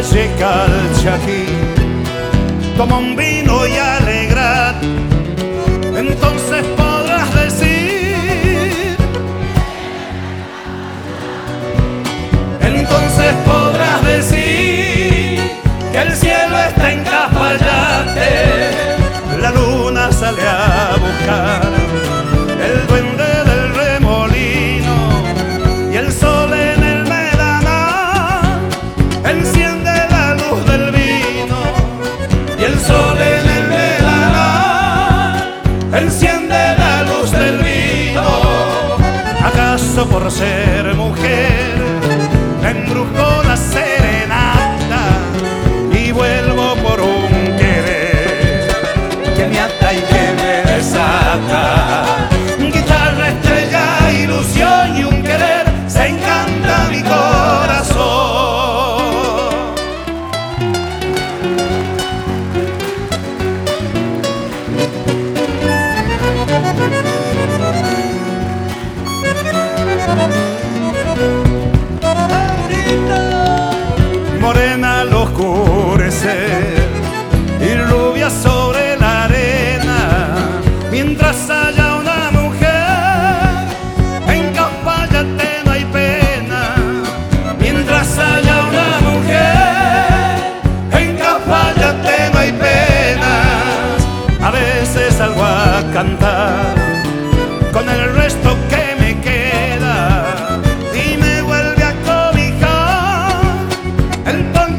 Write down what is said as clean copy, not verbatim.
valle Calchaquí, toma un vino y alegrad, entonces podrás decir, entonces podrás decir que el cielo está en Cafayate, la luna sale a buscar el duende del remolino y el sol en el Medana enciende la luz del vino y el sol en el Medana enciende la luz del vino. ¿Acaso por ser mujer me embrujó la serenata y vuelvo por un querer que me ata y que me desata? Guitarra, estrella, ilusión y un querer, se encanta mi corazón. Morena al oscurecer y rubia sobre la arena, mientras haya una mujer en Cafayate no hay pena. Mientras haya una mujer en Cafayate no hay penas. A veces salgo a cantar con el resto que me queda y me vuelve a cobijar el